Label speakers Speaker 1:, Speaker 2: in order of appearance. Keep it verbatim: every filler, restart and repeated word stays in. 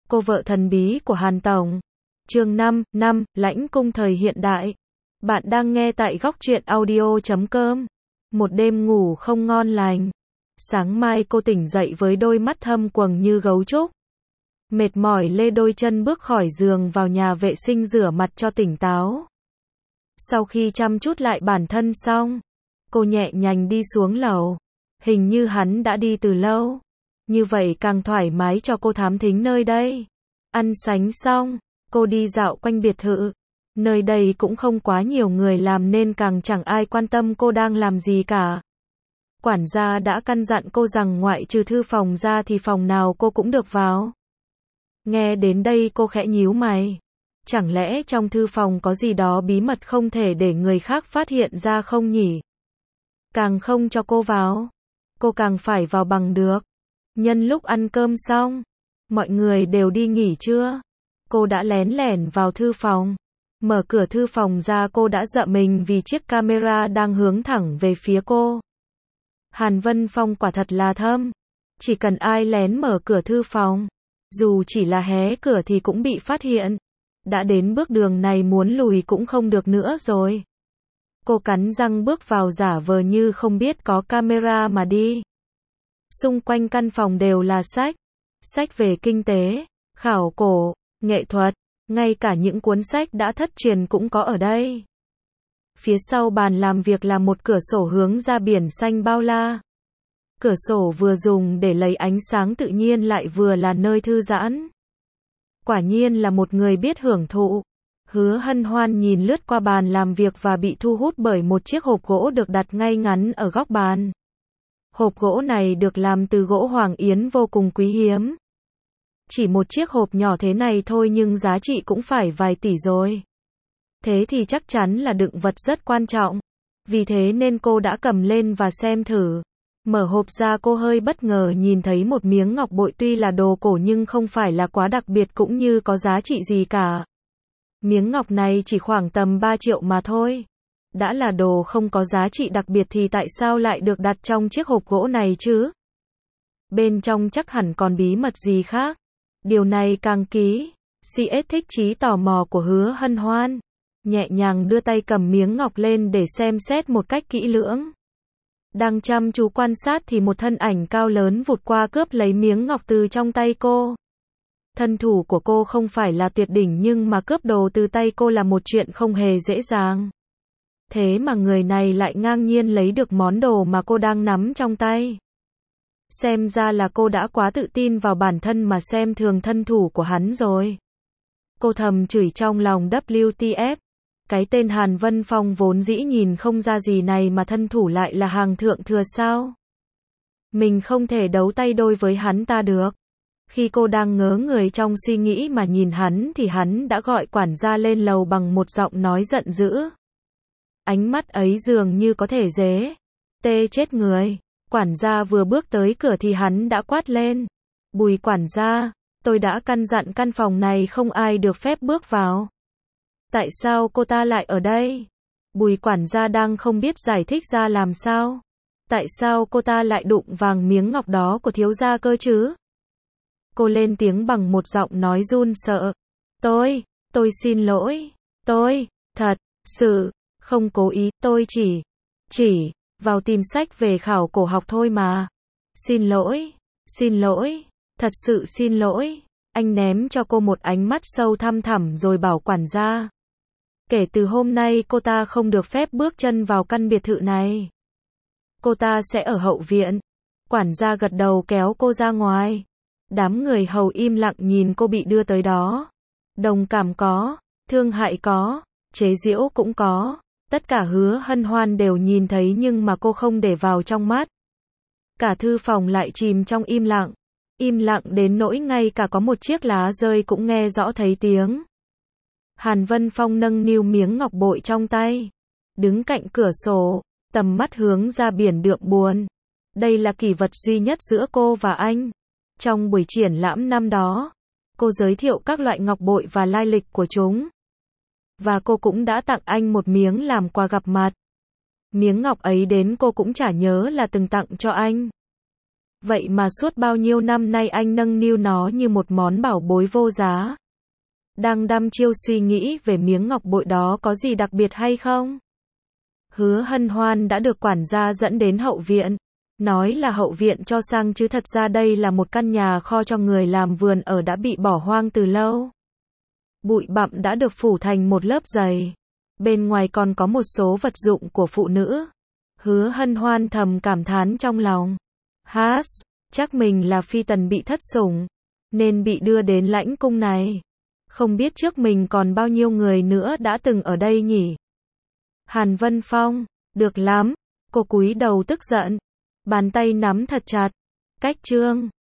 Speaker 1: Cô vợ thần bí của Hàn Tổng. Chương năm, năm, lãnh cung thời hiện đại. Bạn đang nghe tại góc truyện audio chấm com. Một đêm ngủ không ngon lành. Sáng mai cô tỉnh dậy với đôi mắt thâm quầng như gấu trúc. Mệt mỏi lê đôi chân bước khỏi giường vào nhà vệ sinh rửa mặt cho tỉnh táo. Sau khi chăm chút lại bản thân xong, cô nhẹ nhàng đi xuống lầu. Hình như hắn đã đi từ lâu. Như vậy càng thoải mái cho cô thám thính nơi đây. Ăn sánh xong, cô đi dạo quanh biệt thự. Nơi đây cũng không quá nhiều người làm nên càng chẳng ai quan tâm cô đang làm gì cả. Quản gia đã căn dặn cô rằng ngoại trừ thư phòng ra thì phòng nào cô cũng được vào. Nghe đến đây cô khẽ nhíu mày. Chẳng lẽ trong thư phòng có gì đó bí mật không thể để người khác phát hiện ra không nhỉ? Càng không cho cô vào, cô càng phải vào bằng được. Nhân lúc ăn cơm xong, mọi người đều đi nghỉ trưa. Cô đã lén lẻn vào thư phòng. Mở cửa thư phòng ra cô đã giật mình vì chiếc camera đang hướng thẳng về phía cô. Hàn Vân Phong quả thật là thâm. Chỉ cần ai lén mở cửa thư phòng, dù chỉ là hé cửa thì cũng bị phát hiện. Đã đến bước đường này muốn lùi cũng không được nữa rồi. Cô cắn răng bước vào giả vờ như không biết có camera mà đi. Xung quanh căn phòng đều là sách. Sách về kinh tế, khảo cổ, nghệ thuật, ngay cả những cuốn sách đã thất truyền cũng có ở đây. Phía sau bàn làm việc là một cửa sổ hướng ra biển xanh bao la. Cửa sổ vừa dùng để lấy ánh sáng tự nhiên lại vừa là nơi thư giãn. Quả nhiên là một người biết hưởng thụ. Hứa Hân Hoan nhìn lướt qua bàn làm việc và bị thu hút bởi một chiếc hộp gỗ được đặt ngay ngắn ở góc bàn. Hộp gỗ này được làm từ gỗ hoàng yến vô cùng quý hiếm. Chỉ một chiếc hộp nhỏ thế này thôi nhưng giá trị cũng phải vài tỷ rồi. Thế thì chắc chắn là đựng vật rất quan trọng. Vì thế nên cô đã cầm lên và xem thử. Mở hộp ra cô hơi bất ngờ nhìn thấy một miếng ngọc bội tuy là đồ cổ nhưng không phải là quá đặc biệt cũng như có giá trị gì cả. Miếng ngọc này chỉ khoảng tầm ba triệu mà thôi. Đã là đồ không có giá trị đặc biệt thì tại sao lại được đặt trong chiếc hộp gỗ này chứ? Bên trong chắc hẳn còn bí mật gì khác. Điều này càng ký. xê ét thích trí tò mò của Hứa Hân Hoan. Nhẹ nhàng đưa tay cầm miếng ngọc lên để xem xét một cách kỹ lưỡng. Đang chăm chú quan sát thì một thân ảnh cao lớn vụt qua cướp lấy miếng ngọc từ trong tay cô. Thân thủ của cô không phải là tuyệt đỉnh nhưng mà cướp đồ từ tay cô là một chuyện không hề dễ dàng. Thế mà người này lại ngang nhiên lấy được món đồ mà cô đang nắm trong tay. Xem ra là cô đã quá tự tin vào bản thân mà xem thường thân thủ của hắn rồi. Cô thầm chửi trong lòng vê kép tê ép. Cái tên Hàn Vân Phong vốn dĩ nhìn không ra gì này mà thân thủ lại là hàng thượng thừa sao. Mình không thể đấu tay đôi với hắn ta được. Khi cô đang ngớ người trong suy nghĩ mà nhìn hắn thì hắn đã gọi quản gia lên lầu bằng một giọng nói giận dữ. Ánh mắt ấy dường như có thể dế. Tê chết người. Quản gia vừa bước tới cửa thì hắn đã quát lên. Bùi quản gia, tôi đã căn dặn căn phòng này không ai được phép bước vào. Tại sao cô ta lại ở đây? Bùi quản gia đang không biết giải thích ra làm sao. Tại sao cô ta lại đụng vàng miếng ngọc đó của thiếu gia cơ chứ? Cô lên tiếng bằng một giọng nói run sợ. Tôi, tôi xin lỗi. Tôi, thật, sự, không cố ý, tôi chỉ, chỉ, vào tìm sách về khảo cổ học thôi mà. Xin lỗi, xin lỗi, thật sự xin lỗi. Anh ném cho cô một ánh mắt sâu thăm thẳm rồi bảo quản gia. Kể từ hôm nay cô ta không được phép bước chân vào căn biệt thự này. Cô ta sẽ ở hậu viện. Quản gia gật đầu kéo cô ra ngoài. Đám người hầu im lặng nhìn cô bị đưa tới đó. Đồng cảm có, thương hại có, chế giễu cũng có. Tất cả Hứa Hân Hoan đều nhìn thấy nhưng mà cô không để vào trong mắt. Cả thư phòng lại chìm trong im lặng. Im lặng đến nỗi ngay cả có một chiếc lá rơi cũng nghe rõ thấy tiếng. Hàn Vân Phong nâng niu miếng ngọc bội trong tay. Đứng cạnh cửa sổ, tầm mắt hướng ra biển đượm buồn. Đây là kỷ vật duy nhất giữa cô và anh. Trong buổi triển lãm năm đó, cô giới thiệu các loại ngọc bội và lai lịch của chúng. Và cô cũng đã tặng anh một miếng làm quà gặp mặt. Miếng ngọc ấy đến cô cũng chả nhớ là từng tặng cho anh. Vậy mà suốt bao nhiêu năm nay anh nâng niu nó như một món bảo bối vô giá. Đang đăm chiêu suy nghĩ về miếng ngọc bội đó có gì đặc biệt hay không? Hứa Hân Hoan đã được quản gia dẫn đến hậu viện. Nói là hậu viện cho sang chứ thật ra đây là một căn nhà kho cho người làm vườn ở đã bị bỏ hoang từ lâu. Bụi bặm đã được phủ thành một lớp dày. Bên ngoài còn có một số vật dụng của phụ nữ. Hứa Hân Hoan thầm cảm thán trong lòng. Hás, chắc mình là phi tần bị thất sủng, nên bị đưa đến lãnh cung này. Không biết trước mình còn bao nhiêu người nữa đã từng ở đây nhỉ? Hàn Vân Phong, được lắm. Cô cúi đầu tức giận. Bàn tay nắm thật chặt. Cách chương.